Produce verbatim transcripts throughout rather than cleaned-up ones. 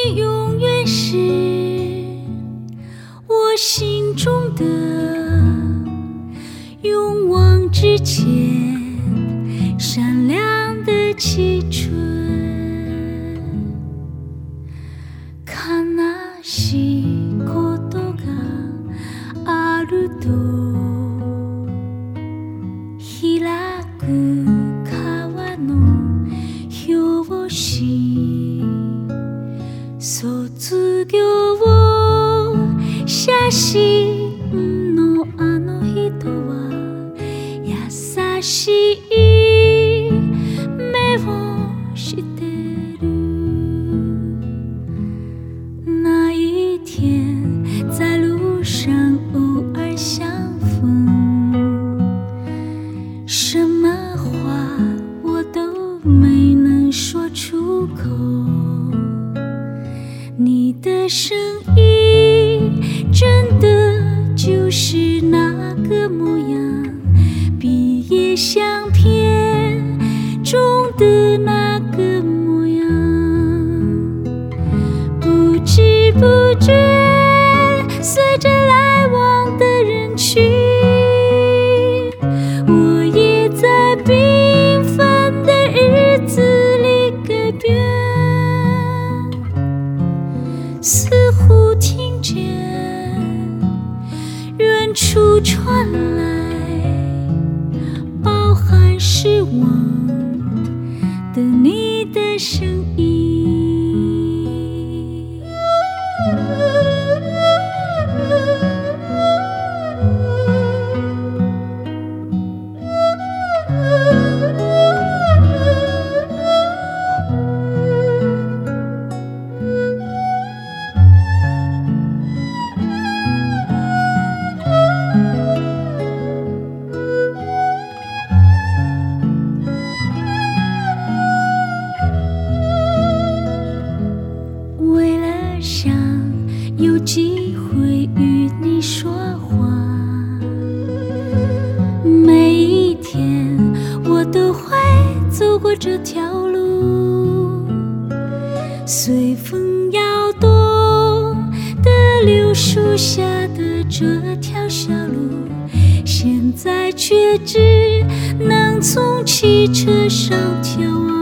你永远是我心中的勇往直前善良的青春。悲しいことがあると開く川の表紙、卒業写真のあの人は優しい目をしてる。那一天在路上偶尔相逢，什么话我都没能说出口，你的声音真的就是那个模样，毕业相片中的那个模样。不知不觉随着来往的人群，我也在缤纷的日子里改变，似乎听见远处传来饱含失望的你的声音。为了想有机会与你说话，每一天我都会走过这条路，随风摇动的柳树下的这条小路，现在却只能从汽车上眺望。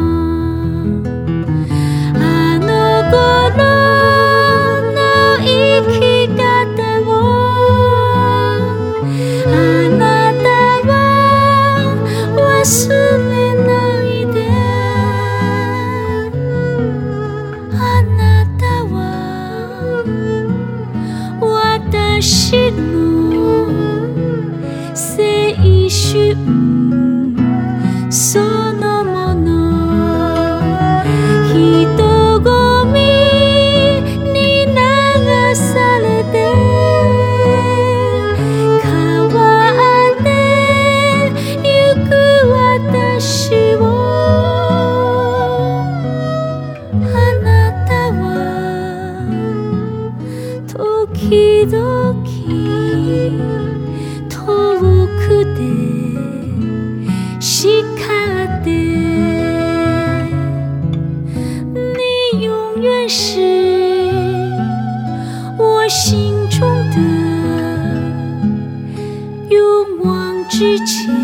私の青春そのもの、人混みに流されて変わってゆく私を、あなたは時々遠くで叱って你永远是我心中的勇往直前